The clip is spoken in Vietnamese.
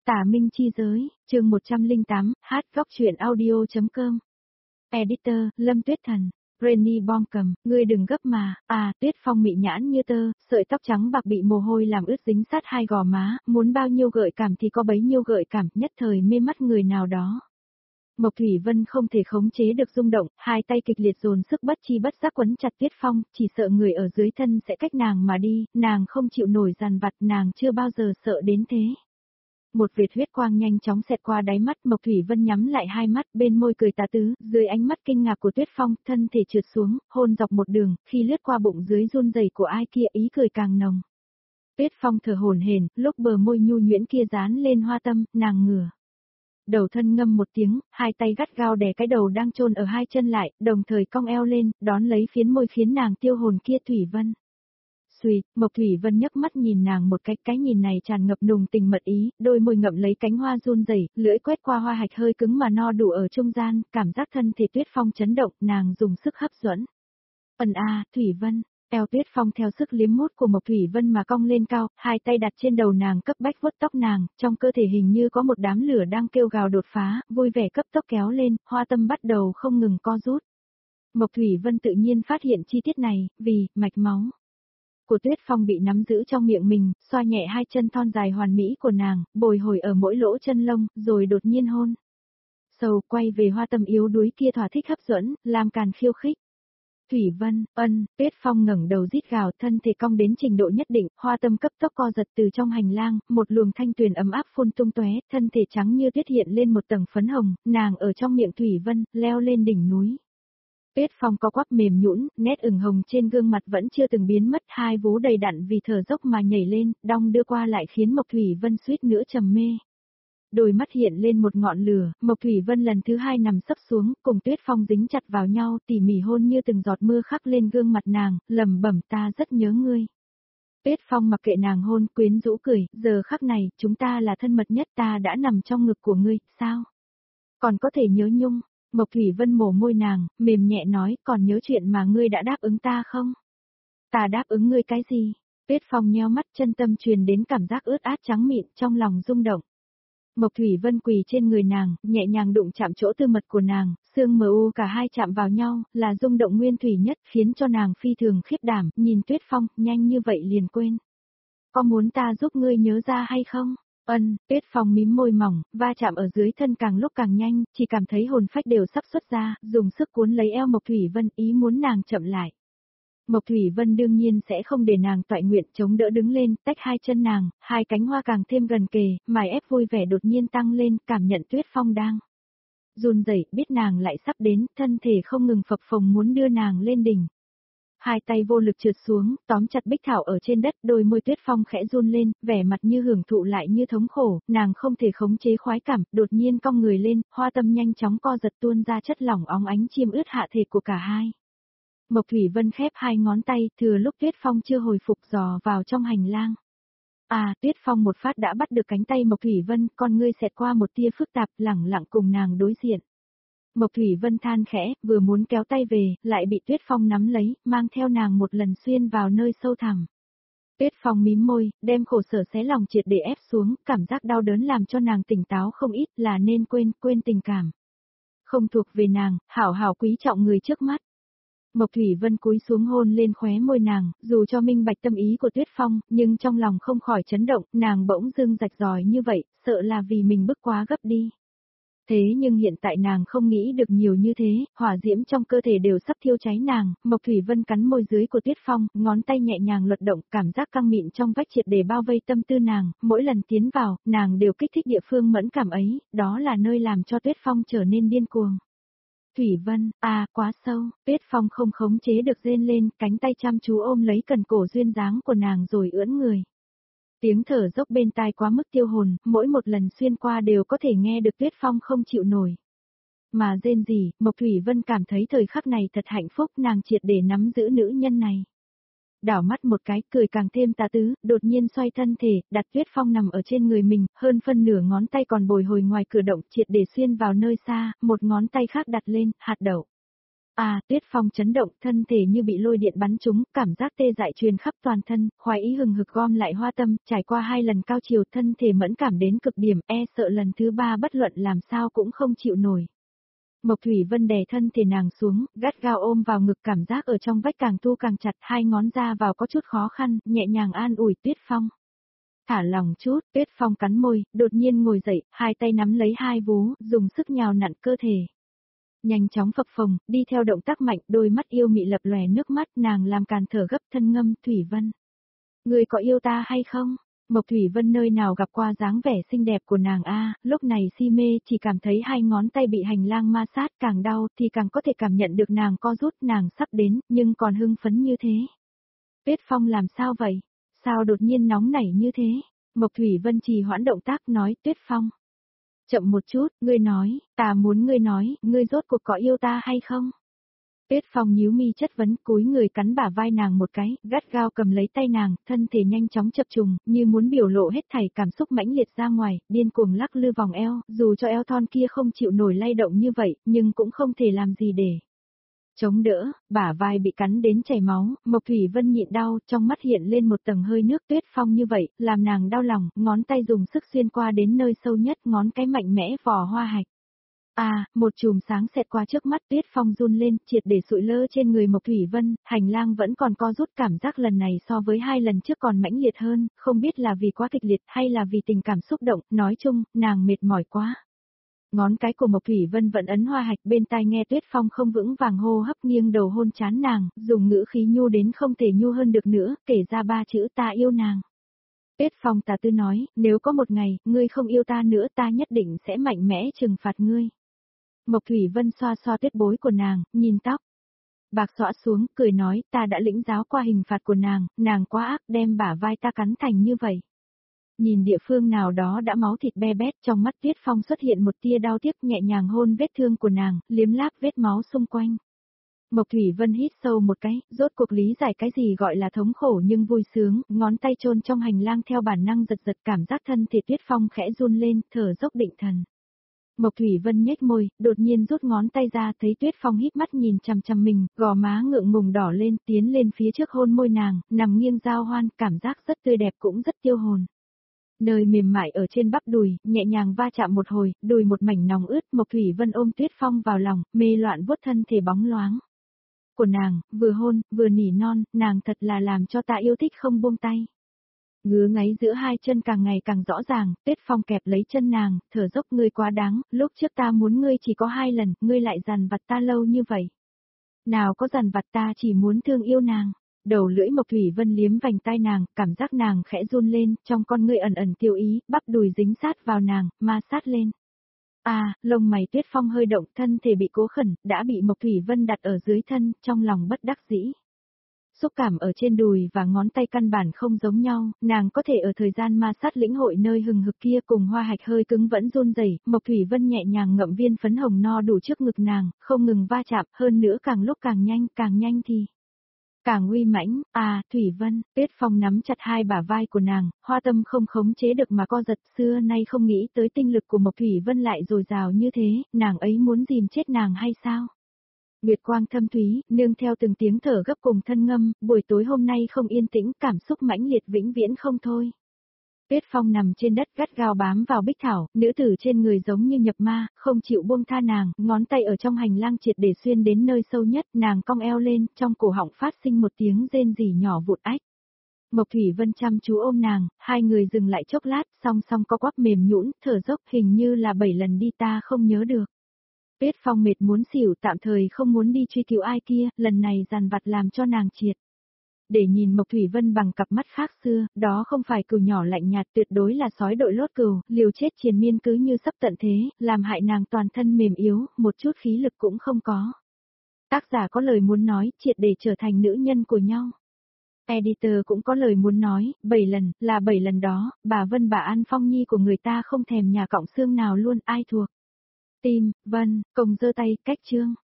Tả Minh chi giới, chương 108, hát góc truyện audio.com. Editor, Lâm Tuyết Thần. Renny Bom cầm, ngươi đừng gấp mà, Tuyết Phong mị nhãn như tơ, sợi tóc trắng bạc bị mồ hôi làm ướt dính sát hai gò má, muốn bao nhiêu gợi cảm thì có bấy nhiêu gợi cảm, nhất thời mê mắt người nào đó. Mộc Thủy Vân không thể khống chế được rung động, hai tay kịch liệt dồn sức bất chi bất giác quấn chặt Tuyết Phong, chỉ sợ người ở dưới thân sẽ cách nàng mà đi, nàng không chịu nổi dằn vặt, nàng chưa bao giờ sợ đến thế. Một vệt huyết quang nhanh chóng xẹt qua đáy mắt, Mộc Thủy Vân nhắm lại hai mắt, bên môi cười tà tứ, dưới ánh mắt kinh ngạc của Tuyết Phong, thân thể trượt xuống, hôn dọc một đường, khi lướt qua bụng dưới run rẩy của ai kia, ý cười càng nồng. Tuyết Phong thở hổn hển, lúc bờ môi nhu nhuyễn kia dán lên hoa tâm, nàng ngửa đầu thân ngâm một tiếng, hai tay gắt gao đè cái đầu đang chôn ở hai chân lại, đồng thời cong eo lên, đón lấy phiến môi khiến nàng tiêu hồn kia. Thủy Vân. Xuy, Mộc Thủy Vân nhấc mắt nhìn nàng một cái nhìn này tràn ngập nùng tình mật ý, đôi môi ngậm lấy cánh hoa run rẩy, lưỡi quét qua hoa hạch hơi cứng mà no đủ ở trung gian, cảm giác thân thể Tuyết Phong chấn động, nàng dùng sức hấp dẫn. Thủy Vân, eo Tuyết Phong theo sức liếm mút của Mộc Thủy Vân mà cong lên cao, hai tay đặt trên đầu nàng cấp bách vuốt tóc nàng, trong cơ thể hình như có một đám lửa đang kêu gào đột phá, vui vẻ cấp tốc kéo lên, hoa tâm bắt đầu không ngừng co rút. Mộc Thủy Vân tự nhiên phát hiện chi tiết này, vì mạch máu của Tuyết Phong bị nắm giữ trong miệng mình, xoa nhẹ hai chân thon dài hoàn mỹ của nàng, bồi hồi ở mỗi lỗ chân lông, rồi đột nhiên hôn sâu quay về hoa tâm yếu đuối kia, thỏa thích hấp dẫn, làm càn khiêu khích. Thủy Vân, Tuyết Phong ngẩng đầu rít gào, thân thể cong đến trình độ nhất định, hoa tâm cấp tốc co giật từ trong hành lang, một luồng thanh tuyền ấm áp phun tung tóe, thân thể trắng như tuyết hiện lên một tầng phấn hồng, nàng ở trong miệng Thủy Vân, leo lên đỉnh núi. Tuyết Phong co quắp mềm nhũn, nét ửng hồng trên gương mặt vẫn chưa từng biến mất, hai vú đầy đặn vì thở dốc mà nhảy lên, đong đưa qua lại khiến Mộc Thủy Vân suýt nữa trầm mê. Đôi mắt hiện lên một ngọn lửa, Mộc Thủy Vân lần thứ hai nằm sấp xuống, cùng Tuyết Phong dính chặt vào nhau, tỉ mỉ hôn như từng giọt mưa khắc lên gương mặt nàng, lẩm bẩm, ta rất nhớ ngươi. Tuyết Phong mặc kệ nàng hôn, quyến rũ cười, giờ khắc này, chúng ta là thân mật nhất, ta đã nằm trong ngực của ngươi, sao? Còn có thể nhớ nhung? Mộc Thủy Vân mổ môi nàng, mềm nhẹ nói, còn nhớ chuyện mà ngươi đã đáp ứng ta không? Ta đáp ứng ngươi cái gì? Tuyết Phong nheo mắt, chân tâm truyền đến cảm giác ướt át trắng mịn, trong lòng rung động. Mộc Thủy Vân quỳ trên người nàng, nhẹ nhàng đụng chạm chỗ tư mật của nàng, xương mờ u cả hai chạm vào nhau, là rung động nguyên thủy nhất, khiến cho nàng phi thường khiếp đảm, nhìn Tuyết Phong, nhanh như vậy liền quên. Có muốn ta giúp ngươi nhớ ra hay không? Tuyết Phong mím môi mỏng, va chạm ở dưới thân càng lúc càng nhanh, chỉ cảm thấy hồn phách đều sắp xuất ra, dùng sức cuốn lấy eo Mộc Thủy Vân, ý muốn nàng chậm lại. Mộc Thủy Vân đương nhiên sẽ không để nàng toại nguyện, chống đỡ đứng lên, tách hai chân nàng, hai cánh hoa càng thêm gần kề, mài ép vui vẻ đột nhiên tăng lên, cảm nhận Tuyết Phong đang run rẩy, biết nàng lại sắp đến, thân thể không ngừng phập phồng muốn đưa nàng lên đỉnh. Hai tay vô lực trượt xuống, tóm chặt bích thảo ở trên đất, đôi môi Tuyết Phong khẽ run lên, vẻ mặt như hưởng thụ lại như thống khổ, nàng không thể khống chế khoái cảm, đột nhiên cong người lên, hoa tâm nhanh chóng co giật tuôn ra chất lỏng óng ánh chiêm ướt hạ thể của cả hai. Mộc Thủy Vân khép hai ngón tay, thừa lúc Tuyết Phong chưa hồi phục dò vào trong hành lang. Tuyết Phong một phát đã bắt được cánh tay Mộc Thủy Vân, con ngươi xẹt qua một tia phức tạp, lẳng lặng cùng nàng đối diện. Mộc Thủy Vân than khẽ, vừa muốn kéo tay về, lại bị Tuyết Phong nắm lấy, mang theo nàng một lần xuyên vào nơi sâu thẳm. Tuyết Phong mím môi, đem khổ sở xé lòng triệt để ép xuống, cảm giác đau đớn làm cho nàng tỉnh táo không ít, là nên quên tình cảm không thuộc về nàng, hảo hảo quý trọng người trước mắt. Mộc Thủy Vân cúi xuống hôn lên khóe môi nàng, dù cho minh bạch tâm ý của Tuyết Phong, nhưng trong lòng không khỏi chấn động, nàng bỗng dưng rạch ròi như vậy, sợ là vì mình bức quá gấp đi. Thế nhưng hiện tại nàng không nghĩ được nhiều như thế, hỏa diễm trong cơ thể đều sắp thiêu cháy nàng, Mộc Thủy Vân cắn môi dưới của Tuyết Phong, ngón tay nhẹ nhàng luật động, cảm giác căng mịn trong vách triệt để bao vây tâm tư nàng, mỗi lần tiến vào, nàng đều kích thích địa phương mẫn cảm ấy, đó là nơi làm cho Tuyết Phong trở nên điên cuồng. Thủy Vân, quá sâu, Tuyết Phong không khống chế được rên lên, cánh tay chăm chú ôm lấy cần cổ duyên dáng của nàng rồi ưỡn người. Tiếng thở dốc bên tai quá mức tiêu hồn, mỗi một lần xuyên qua đều có thể nghe được Tuyết Phong không chịu nổi. Mà rên gì, Mộc Thủy Vân cảm thấy thời khắc này thật hạnh phúc, nàng triệt để nắm giữ nữ nhân này. Đảo mắt một cái, cười càng thêm tà tứ, đột nhiên xoay thân thể, đặt Tuyết Phong nằm ở trên người mình, hơn phân nửa ngón tay còn bồi hồi ngoài cửa động, triệt để xuyên vào nơi xa, một ngón tay khác đặt lên, hạt đậu. Tuyết Phong chấn động, thân thể như bị lôi điện bắn trúng, cảm giác tê dại truyền khắp toàn thân, khoái ý hừng hực gom lại hoa tâm, trải qua 2 lần cao chiều, thân thể mẫn cảm đến cực điểm, sợ lần thứ 3 bất luận làm sao cũng không chịu nổi. Mộc Thủy Vân đè thân thể nàng xuống, gắt gao ôm vào ngực, cảm giác ở trong vách càng thu càng chặt, 2 ngón ra vào có chút khó khăn, nhẹ nhàng an ủi Tuyết Phong. Thả lòng chút, Tuyết Phong cắn môi, đột nhiên ngồi dậy, 2 tay nắm lấy 2 vú, dùng sức nhào nặn cơ thể. Nhanh chóng phập phồng, đi theo động tác mạnh, đôi mắt yêu mị lập lòe nước mắt, nàng làm càn thở gấp, thân ngâm. Thủy Vân, người có yêu ta hay không? Mộc Thủy Vân nơi nào gặp qua dáng vẻ xinh đẹp của nàng lúc này si mê, chỉ cảm thấy 2 ngón tay bị hành lang ma sát, càng đau thì càng có thể cảm nhận được nàng co rút, nàng sắp đến, nhưng còn hưng phấn như thế. Tuyết Phong làm sao vậy? Sao đột nhiên nóng nảy như thế? Mộc Thủy Vân trì hoãn động tác nói. Tuyết Phong, chậm một chút, ngươi nói, ta muốn ngươi nói, ngươi rốt cuộc có yêu ta hay không? Tuyết Phong nhíu mi chất vấn, cúi người cắn bả vai nàng một cái, gắt gao cầm lấy tay nàng, thân thể nhanh chóng chập trùng, như muốn biểu lộ hết thảy cảm xúc mãnh liệt ra ngoài, điên cuồng lắc lư vòng eo, dù cho eo thon kia không chịu nổi lay động như vậy, nhưng cũng không thể làm gì để chống đỡ, bả vai bị cắn đến chảy máu, Mộc Thủy Vân nhịn đau, trong mắt hiện lên một tầng hơi nước. Tuyết Phong như vậy, làm nàng đau lòng, ngón tay dùng sức xuyên qua đến nơi sâu nhất, ngón cái mạnh mẽ vò hoa hạch. Một chùm sáng xẹt qua trước mắt, Tuyết Phong run lên, triệt để sụi lơ trên người Mộc Thủy Vân, hành lang vẫn còn co rút, cảm giác lần này so với 2 lần trước còn mãnh liệt hơn, không biết là vì quá kịch liệt hay là vì tình cảm xúc động, nói chung, nàng mệt mỏi quá. Ngón cái của Mộc Thủy Vân vẫn ấn hoa hạch, bên tai nghe Tuyết Phong không vững vàng hô hấp, nghiêng đầu hôn trán nàng, dùng ngữ khí nhu đến không thể nhu hơn được nữa, kể ra 3 chữ ta yêu nàng. Tuyết Phong tà tư nói, nếu có một ngày, ngươi không yêu ta nữa, ta nhất định sẽ mạnh mẽ trừng phạt ngươi. Mộc Thủy Vân xoa xoa tuyết bối của nàng, nhìn tóc bạc xõa xuống, cười nói, ta đã lĩnh giáo qua hình phạt của nàng quá ác, đem bả vai ta cắn thành như vậy. Nhìn địa phương nào đó đã máu thịt be bét, trong mắt Tuyết Phong xuất hiện một tia đau tiếc, nhẹ nhàng hôn vết thương của nàng, liếm láp vết máu xung quanh. Mộc Thủy Vân hít sâu một cái, rốt cuộc lý giải cái gì gọi là thống khổ nhưng vui sướng, ngón tay chôn trong hành lang theo bản năng giật giật, cảm giác thân thể Tuyết Phong khẽ run lên, thở dốc định thần. Mộc Thủy Vân nhếch môi, đột nhiên rút ngón tay ra, thấy Tuyết Phong híp mắt nhìn chằm chằm mình, gò má ngượng ngùng đỏ lên, tiến lên phía trước hôn môi nàng, nằm nghiêng giao hoan, cảm giác rất tươi đẹp cũng rất tiêu hồn. Nơi mềm mại ở trên bắp đùi, nhẹ nhàng va chạm một hồi, đùi một mảnh nóng ướt, Mộc Thủy Vân ôm Tuyết Phong vào lòng, mê loạn vuốt thân thể bóng loáng của nàng, vừa hôn, vừa nỉ non, nàng thật là làm cho ta yêu thích không buông tay. Ngứa ngáy giữa 2 chân càng ngày càng rõ ràng, Tuyết Phong kẹp lấy chân nàng, thở dốc, ngươi quá đáng, lúc trước ta muốn ngươi chỉ có 2 lần, ngươi lại dằn vặt ta lâu như vậy. Nào có dằn vặt, ta chỉ muốn thương yêu nàng. Đầu lưỡi Mộc Thủy Vân liếm vành tai nàng, cảm giác nàng khẽ run lên, trong con ngươi ẩn ẩn tiêu ý, bắp đùi dính sát vào nàng, ma sát lên. Lông mày Tuyết Phong hơi động, thân thể bị cố khẩn, đã bị Mộc Thủy Vân đặt ở dưới thân, trong lòng bất đắc dĩ. Xúc cảm ở trên đùi và ngón tay căn bản không giống nhau, nàng có thể ở thời gian ma sát lĩnh hội nơi hừng hực kia cùng hoa hạch hơi cứng vẫn run rẩy. Mộc Thủy Vân nhẹ nhàng ngậm viên phấn hồng no đủ trước ngực nàng, không ngừng va chạm, hơn nữa càng lúc càng nhanh thì càng uy mãnh. Thủy Vân, Tuyết Phong nắm chặt 2 bả vai của nàng, hoa tâm không khống chế được mà co giật, xưa nay không nghĩ tới tinh lực của Mộc Thủy Vân lại dồi dào như thế, nàng ấy muốn dìm chết nàng hay sao? Nguyệt quang thâm thúy, nương theo từng tiếng thở gấp cùng thân ngâm, buổi tối hôm nay không yên tĩnh, cảm xúc mãnh liệt vĩnh viễn không thôi. Tuyết Phong nằm trên đất gắt gao bám vào bích thảo, nữ tử trên người giống như nhập ma, không chịu buông tha nàng, ngón tay ở trong hành lang triệt để xuyên đến nơi sâu nhất, nàng cong eo lên, trong cổ họng phát sinh một tiếng rên rỉ nhỏ vụt ách. Mộc Thủy Vân chăm chú ôm nàng, 2 người dừng lại chốc lát, song song co quắp mềm nhũn, thở dốc, hình như là 7 lần đi ta không nhớ được. Tuyết Phong mệt muốn xỉu, tạm thời không muốn đi truy cứu ai kia, lần này dằn vặt làm cho nàng triệt. Để nhìn Mộc Thủy Vân bằng cặp mắt khác xưa, đó không phải cừu nhỏ lạnh nhạt, tuyệt đối là sói đội lốt cừu, liều chết triền miên cứ như sắp tận thế, làm hại nàng toàn thân mềm yếu, một chút khí lực cũng không có. Tác giả có lời muốn nói, triệt để trở thành nữ nhân của nhau. Editor cũng có lời muốn nói, 7 lần, là 7 lần đó, bà Vân bà An Phong Nhi của người ta không thèm nhà cọng xương nào luôn, ai thuộc. Tim, Vân, Công giơ tay, cách chương.